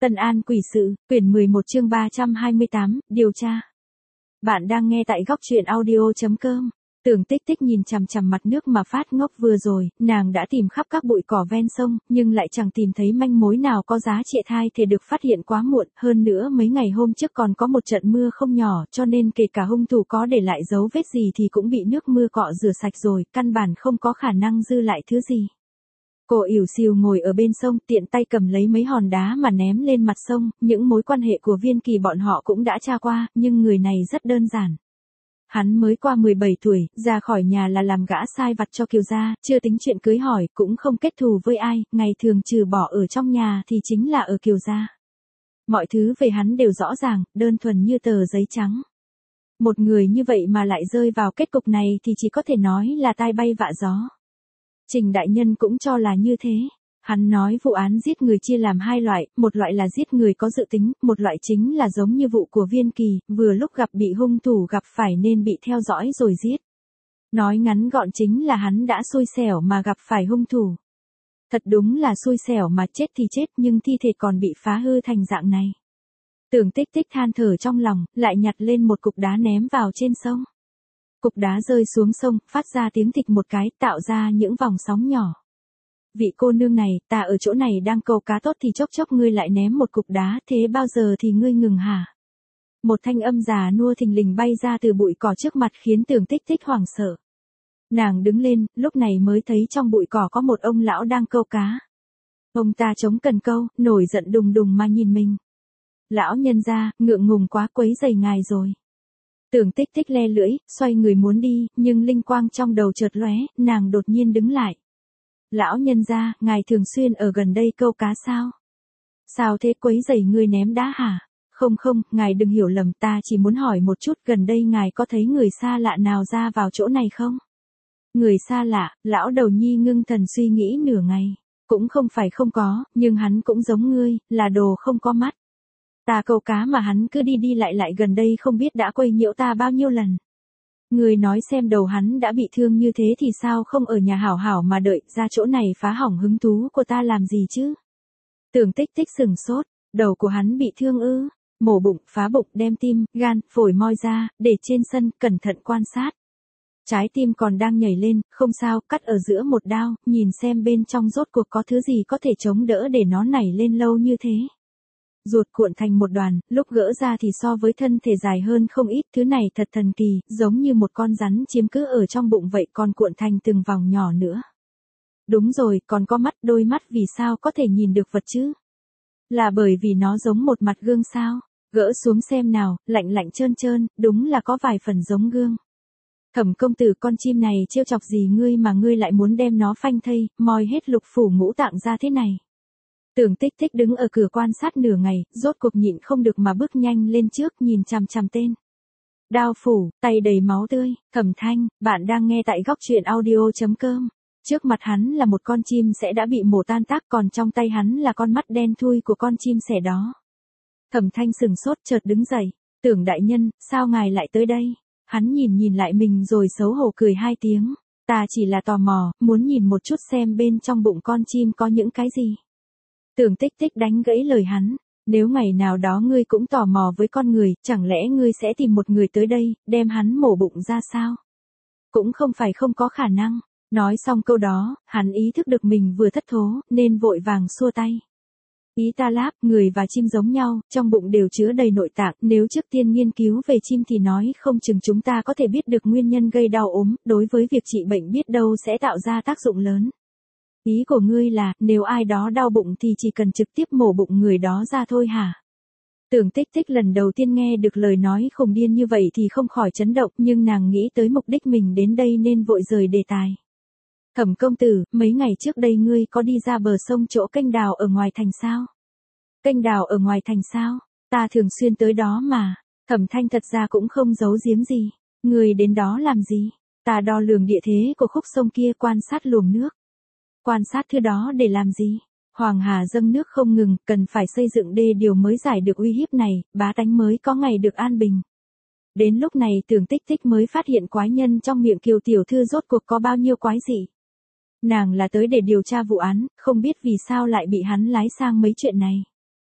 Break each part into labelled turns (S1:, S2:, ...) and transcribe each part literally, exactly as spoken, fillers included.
S1: Tân An quỷ sự, quyển mười một chương ba trăm hai mươi tám, điều tra. Bạn đang nghe tại góc truyện audio chấm com. Tưởng Tích Tích nhìn chằm chằm mặt nước mà phát ngốc vừa rồi, nàng đã tìm khắp các bụi cỏ ven sông, nhưng lại chẳng tìm thấy manh mối nào có giá trị thai thể được phát hiện quá muộn, hơn nữa mấy ngày hôm trước còn có một trận mưa không nhỏ, cho nên kể cả hung thủ có để lại dấu vết gì thì cũng bị nước mưa cọ rửa sạch rồi, căn bản không có khả năng dư lại thứ gì. Cô ỉu xìu ngồi ở bên sông, tiện tay cầm lấy mấy hòn đá mà ném lên mặt sông, những mối quan hệ của Viên Kỳ bọn họ cũng đã tra qua, nhưng người này rất đơn giản. Hắn mới qua mười bảy tuổi, ra khỏi nhà là làm gã sai vặt cho Kiều gia, chưa tính chuyện cưới hỏi, cũng không kết thù với ai, ngày thường trừ bỏ ở trong nhà thì chính là ở Kiều gia. Mọi thứ về hắn đều rõ ràng, đơn thuần như tờ giấy trắng. Một người như vậy mà lại rơi vào kết cục này thì chỉ có thể nói là tai bay vạ gió. Trình đại nhân cũng cho là như thế. Hắn nói vụ án giết người chia làm hai loại, một loại là giết người có dự tính, một loại chính là giống như vụ của Viên Kỳ, vừa lúc gặp bị hung thủ gặp phải nên bị theo dõi rồi giết. Nói ngắn gọn chính là hắn đã xui xẻo mà gặp phải hung thủ. Thật đúng là xui xẻo mà chết thì chết nhưng thi thể còn bị phá hư thành dạng này. Tưởng Tích Tích than thở trong lòng, lại nhặt lên một cục đá ném vào trên sông. Cục đá rơi xuống sông, phát ra tiếng thịch một cái, tạo ra những vòng sóng nhỏ. Vị cô nương này, ta ở chỗ này đang câu cá tốt thì chốc chốc ngươi lại ném một cục đá, thế bao giờ thì ngươi ngừng hả? Một thanh âm già nua thình lình bay ra từ bụi cỏ trước mặt khiến Tưởng Tích Tích hoảng sợ. Nàng đứng lên, lúc này mới thấy trong bụi cỏ có một ông lão đang câu cá. Ông ta chống cần câu, nổi giận đùng đùng mà nhìn mình. Lão nhân gia, ngượng ngùng quá quấy rầy ngài rồi. Tưởng Tích Tích le lưỡi, xoay người muốn đi, nhưng linh quang trong đầu chợt lóe, nàng đột nhiên đứng lại. Lão nhân gia, ngài thường xuyên ở gần đây câu cá sao? Sao thế, quấy rầy người ném đá hả? Không không, ngài đừng hiểu lầm, ta chỉ muốn hỏi một chút, gần đây ngài có thấy người xa lạ nào ra vào chỗ này không? Người xa lạ, lão đầu nhi ngưng thần suy nghĩ nửa ngày. Cũng không phải không có, nhưng hắn cũng giống ngươi, là đồ không có mắt. Ta câu cá mà hắn cứ đi đi lại lại gần đây không biết đã quấy nhiễu ta bao nhiêu lần. Người nói xem, đầu hắn đã bị thương như thế thì sao không ở nhà hảo hảo mà đợi, ra chỗ này phá hỏng hứng thú của ta làm gì chứ? Tưởng Tích Tích sừng sốt, đầu của hắn bị thương ư? Mổ bụng, phá bụng, đem tim, gan, phổi moi ra, để trên sân, cẩn thận quan sát. Trái tim còn đang nhảy lên, không sao, cắt ở giữa một đao, nhìn xem bên trong rốt cuộc có thứ gì có thể chống đỡ để nó nảy lên lâu như thế. Ruột cuộn thành một đoàn, lúc gỡ ra thì so với thân thể dài hơn không ít, thứ này thật thần kỳ, giống như một con rắn chiếm cứ ở trong bụng vậy, còn cuộn thành từng vòng nhỏ nữa. Đúng rồi, còn có mắt, đôi mắt vì sao có thể nhìn được vật chứ? Là bởi vì nó giống một mặt gương sao? Gỡ xuống xem nào, lạnh lạnh trơn trơn, đúng là có vài phần giống gương. Thẩm công tử, con chim này trêu chọc gì ngươi mà ngươi lại muốn đem nó phanh thây, moi hết lục phủ ngũ tạng ra thế này? Tưởng Tích Tích đứng ở cửa quan sát nửa ngày, rốt cuộc nhịn không được mà bước nhanh lên trước, nhìn chằm chằm tên. Đao phủ, tay đầy máu tươi, Thẩm Thanh, bạn đang nghe tại góc truyện audio chấm com. Trước mặt hắn là một con chim sẻ đã bị mổ tan tác, còn trong tay hắn là con mắt đen thui của con chim sẻ đó. Thẩm Thanh sừng sốt chợt đứng dậy, Tưởng đại nhân, sao ngài lại tới đây? Hắn nhìn nhìn lại mình rồi xấu hổ cười hai tiếng. Ta chỉ là tò mò, muốn nhìn một chút xem bên trong bụng con chim có những cái gì. Tưởng Tích Tích đánh gãy lời hắn, nếu ngày nào đó ngươi cũng tò mò với con người, chẳng lẽ ngươi sẽ tìm một người tới đây, đem hắn mổ bụng ra sao? Cũng không phải không có khả năng. Nói xong câu đó, hắn ý thức được mình vừa thất thố, nên vội vàng xua tay. Ý ta láp, người và chim giống nhau, trong bụng đều chứa đầy nội tạng, nếu trước tiên nghiên cứu về chim thì nói không chừng chúng ta có thể biết được nguyên nhân gây đau ốm, đối với việc trị bệnh biết đâu sẽ tạo ra tác dụng lớn. Ý của ngươi là, nếu ai đó đau bụng thì chỉ cần trực tiếp mổ bụng người đó ra thôi hả? Tưởng Tích Tích lần đầu tiên nghe được lời nói khùng điên như vậy thì không khỏi chấn động, nhưng nàng nghĩ tới mục đích mình đến đây nên vội rời đề tài. Thẩm công tử, mấy ngày trước đây ngươi có đi ra bờ sông chỗ kênh đào ở ngoài thành sao? Kênh đào ở ngoài thành sao? Ta thường xuyên tới đó mà. Thẩm Thanh thật ra cũng không giấu giếm gì. Ngươi đến đó làm gì? Ta đo lường địa thế của khúc sông kia, quan sát luồng nước. Quan sát thứ đó để làm gì? Hoàng Hà dâng nước không ngừng, cần phải xây dựng đê điều mới giải được uy hiếp này, bá tánh mới có ngày được an bình. Đến lúc này Tưởng Tích Tích mới phát hiện quái nhân trong miệng Kiều tiểu thư rốt cuộc có bao nhiêu quái dị. Nàng là tới để điều tra vụ án, không biết vì sao lại bị hắn lái sang mấy chuyện này.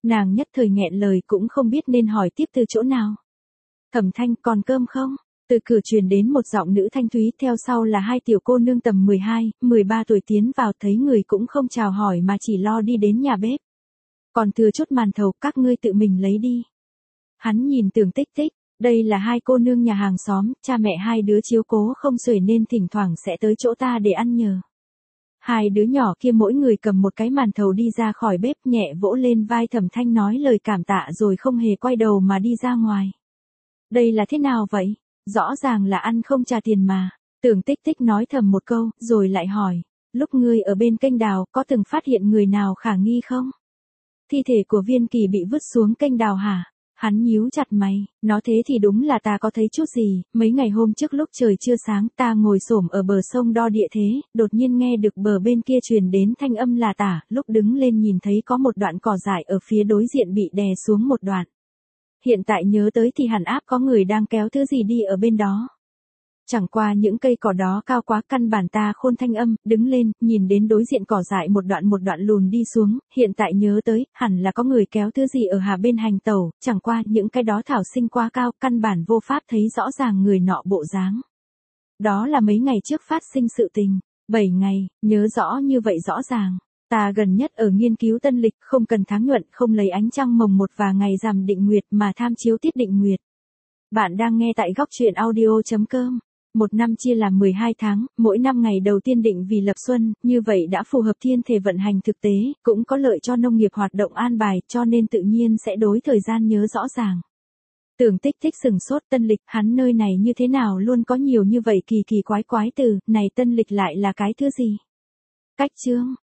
S1: Nàng nhất thời nghẹn lời cũng không biết nên hỏi tiếp từ chỗ nào. Thẩm Thanh, còn cơm không? Từ cửa truyền đến một giọng nữ thanh thúy, theo sau là hai tiểu cô nương tầm mười hai, mười ba tuổi tiến vào, thấy người cũng không chào hỏi mà chỉ lo đi đến nhà bếp. Còn thừa chút màn thầu, các ngươi tự mình lấy đi. Hắn nhìn Tưởng Tích Tích, đây là hai cô nương nhà hàng xóm, cha mẹ hai đứa chiếu cố không xuể nên thỉnh thoảng sẽ tới chỗ ta để ăn nhờ. Hai đứa nhỏ kia mỗi người cầm một cái màn thầu đi ra khỏi bếp, nhẹ vỗ lên vai Thẩm Thanh nói lời cảm tạ rồi không hề quay đầu mà đi ra ngoài. Đây là thế nào vậy? Rõ ràng là ăn không trả tiền mà. Tưởng Tích Tích nói thầm một câu, rồi lại hỏi, lúc ngươi ở bên kênh đào có từng phát hiện người nào khả nghi không? Thi thể của Viên Kỳ bị vứt xuống kênh đào hả? Hắn nhíu chặt mày, nó thế thì đúng là ta có thấy chút gì, mấy ngày hôm trước lúc trời chưa sáng ta ngồi xổm ở bờ sông đo địa thế, đột nhiên nghe được bờ bên kia truyền đến thanh âm là tả, lúc đứng lên nhìn thấy có một đoạn cỏ dại ở phía đối diện bị đè xuống một đoạn. Hiện tại nhớ tới thì hẳn áp có người đang kéo thứ gì đi ở bên đó. Chẳng qua những cây cỏ đó cao quá, căn bản ta khôn thanh âm, đứng lên, nhìn đến đối diện cỏ dại một đoạn một đoạn lùn đi xuống, hiện tại nhớ tới, hẳn là có người kéo thứ gì ở hà bên hành tẩu, chẳng qua những cái đó thảo sinh quá cao, căn bản vô pháp thấy rõ ràng người nọ bộ dáng. Đó là mấy ngày trước phát sinh sự tình, bảy ngày, nhớ rõ như vậy rõ ràng. Ta gần nhất ở nghiên cứu tân lịch, không cần tháng nhuận, không lấy ánh trăng mồng một và ngày rằm định nguyệt mà tham chiếu tiết định nguyệt. Bạn đang nghe tại góc truyện audio chấm com. Một năm chia làm mười hai tháng, mỗi năm ngày đầu tiên định vì lập xuân, như vậy đã phù hợp thiên thể vận hành thực tế, cũng có lợi cho nông nghiệp hoạt động an bài, cho nên tự nhiên sẽ đối thời gian nhớ rõ ràng. Tưởng Tích Tích sừng sốt, tân lịch, hắn nơi này như thế nào luôn có nhiều như vậy kỳ kỳ quái quái từ, này tân lịch lại là cái thứ gì? Cách chương,